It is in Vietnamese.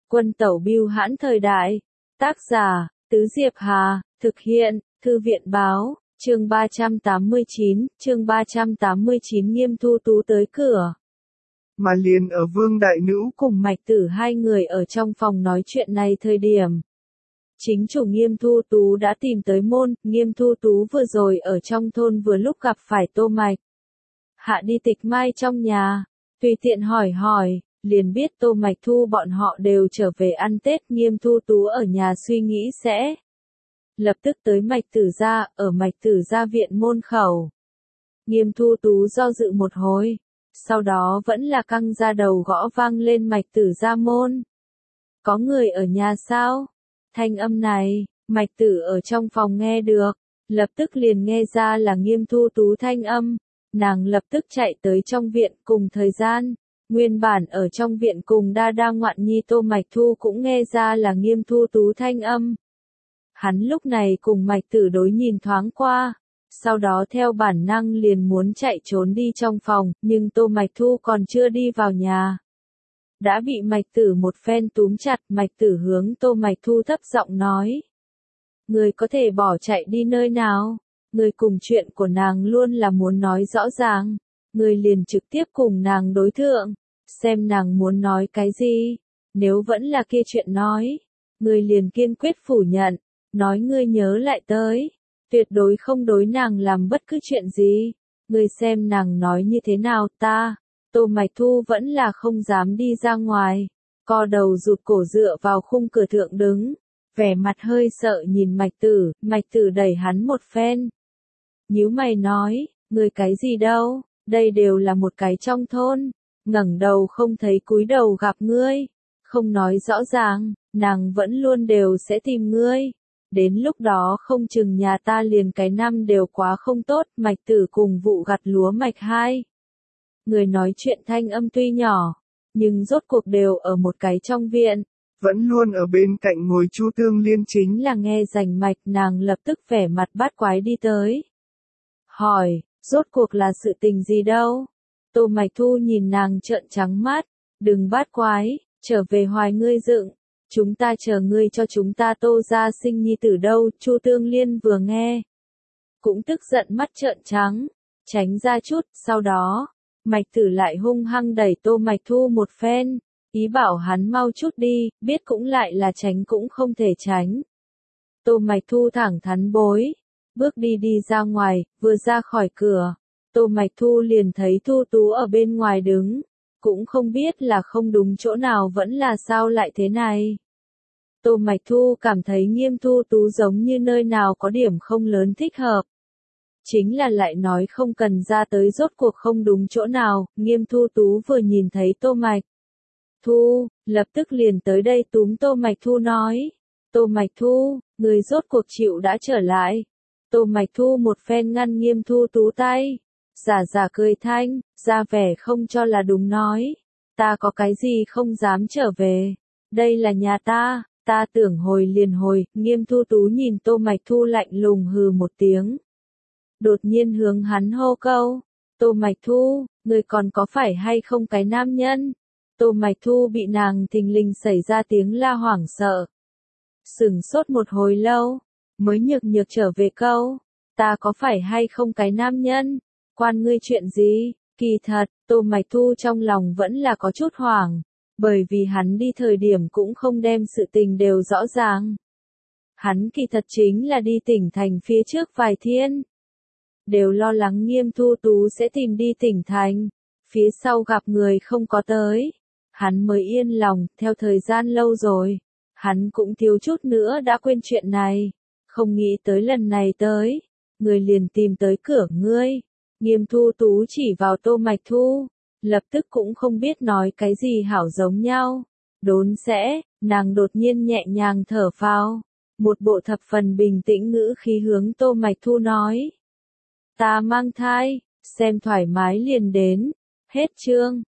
Quân tẩu bưu hãn thời đại. Tác giả, Tứ Diệp Hà, thực hiện, Thư viện báo, chương 389, Nghiêm Thu Tú tới cửa. Mà liền ở Vương Đại Nữ cùng Mạch Tử hai người ở trong phòng nói chuyện này thời điểm. Chính chủ Nghiêm Thu Tú đã tìm tới môn, Nghiêm Thu Tú vừa rồi ở trong thôn vừa lúc gặp phải Tô Mạch. Hạ đi Tịch Mai trong nhà, tùy tiện hỏi hỏi, liền biết Tô Mạch Thu bọn họ đều trở về ăn Tết. Nghiêm Thu Tú ở nhà suy nghĩ sẽ lập tức tới Mạch Tử gia, ở Mạch Tử gia viện môn khẩu. Nghiêm Thu Tú do dự một hồi, sau đó vẫn là căng ra đầu gõ vang lên Mạch Tử gia môn. Có người ở nhà sao? Thanh âm này, Mạch Tử ở trong phòng nghe được, lập tức liền nghe ra là Nghiêm Thu Tú thanh âm. Nàng lập tức chạy tới trong viện. Cùng thời gian, nguyên bản ở trong viện cùng đa ngoạn nhi Tô Mạch Thu cũng nghe ra là Nghiêm Thu Tú thanh âm. Hắn lúc này cùng Mạch Tử đối nhìn thoáng qua, sau đó theo bản năng liền muốn chạy trốn đi trong phòng, nhưng Tô Mạch Thu còn chưa đi vào nhà. Đã bị Mạch Tử một phen túm chặt. Mạch Tử hướng Tô Mạch Thu thấp giọng nói. Người có thể bỏ chạy đi nơi nào? Người cùng chuyện của nàng luôn là muốn nói rõ ràng. Người liền trực tiếp cùng nàng đối thượng, xem nàng muốn nói cái gì. Nếu vẫn là kia chuyện nói, người liền kiên quyết phủ nhận, nói ngươi nhớ lại tới, tuyệt đối không đối nàng làm bất cứ chuyện gì. Người xem nàng nói như thế nào. Tô Mạch Thu vẫn là không dám đi ra ngoài, co đầu rụt cổ dựa vào khung cửa thượng đứng, vẻ mặt hơi sợ nhìn Mạch Tử. Mạch Tử đẩy hắn một phen, nhíu mày nói, người cái gì đâu, đây đều là một cái trong thôn, ngẩng đầu không thấy cúi đầu gặp ngươi, không nói rõ ràng, nàng vẫn luôn đều sẽ tìm ngươi. Đến lúc đó không chừng nhà ta liền cái năm đều quá không tốt. Mạch Tử cùng vụ gặt lúa Mạch hai người nói chuyện thanh âm tuy nhỏ, nhưng rốt cuộc đều ở một cái trong viện. Vẫn luôn ở bên cạnh ngồi Chu Tương Liên chính là nghe rành mạch. Nàng lập tức vẻ mặt bát quái đi tới. Hỏi, rốt cuộc là sự tình gì đâu? Tô Mạch Thu nhìn nàng trợn trắng mắt. Đừng bát quái, trở về hoài ngươi dựng. Chúng ta chờ ngươi cho chúng ta Tô gia sinh nhi tử đâu. Chu Tương Liên vừa nghe, cũng tức giận mắt trợn trắng, tránh ra chút. Sau đó, Mạch Tử lại hung hăng đẩy Tô Mạch Thu một phen, ý bảo hắn mau chút đi, biết cũng lại là tránh cũng không thể tránh. Tô Mạch Thu thẳng thắn bối, bước đi ra ngoài. Vừa ra khỏi cửa, Tô Mạch Thu liền thấy Thu Tú ở bên ngoài đứng, cũng không biết là không đúng chỗ nào vẫn là sao lại thế này. Tô Mạch Thu cảm thấy Nghiêm Thu Tú giống như nơi nào có điểm không lớn thích hợp. Chính là lại nói không cần ra tới rốt cuộc không đúng chỗ nào. Nghiêm Thu Tú vừa nhìn thấy Tô Mạch Thu, lập tức liền tới đây túm Tô Mạch Thu nói. Tô Mạch Thu, người rốt cuộc chịu đã trở lại. Tô Mạch Thu một phen ngăn Nghiêm Thu Tú tay, giả cười thanh, ra vẻ không cho là đúng nói. Ta có cái gì không dám trở về, đây là nhà ta tưởng hồi liền hồi. Nghiêm Thu Tú nhìn Tô Mạch Thu lạnh lùng hừ một tiếng. Đột nhiên hướng hắn hô câu, Tô Mạch Thu, người còn có phải hay không cái nam nhân? Tô Mạch Thu bị nàng thình lình xảy ra tiếng la hoảng sợ. Sửng sốt một hồi lâu, mới nhược trở về câu, ta có phải hay không cái nam nhân? Quan ngươi chuyện gì? Kỳ thật, Tô Mạch Thu trong lòng vẫn là có chút hoảng, bởi vì hắn đi thời điểm cũng không đem sự tình đều rõ ràng. Hắn kỳ thật chính là đi tỉnh thành phía trước vài thiên, đều lo lắng Nghiêm Thu Tú sẽ tìm đi tỉnh thành, phía sau gặp người không có tới, hắn mới yên lòng. Theo thời gian lâu rồi, hắn cũng thiếu chút nữa đã quên chuyện này, không nghĩ tới lần này tới, người liền tìm tới cửa ngươi. Nghiêm Thu Tú chỉ vào Tô Mạch Thu, lập tức cũng không biết nói cái gì hảo giống nhau. Đốn sẽ, nàng đột nhiên nhẹ nhàng thở phào, một bộ thập phần bình tĩnh ngữ khí hướng Tô Mạch Thu nói. Ta mang thai, xem thoải mái liền đến. Hết chương.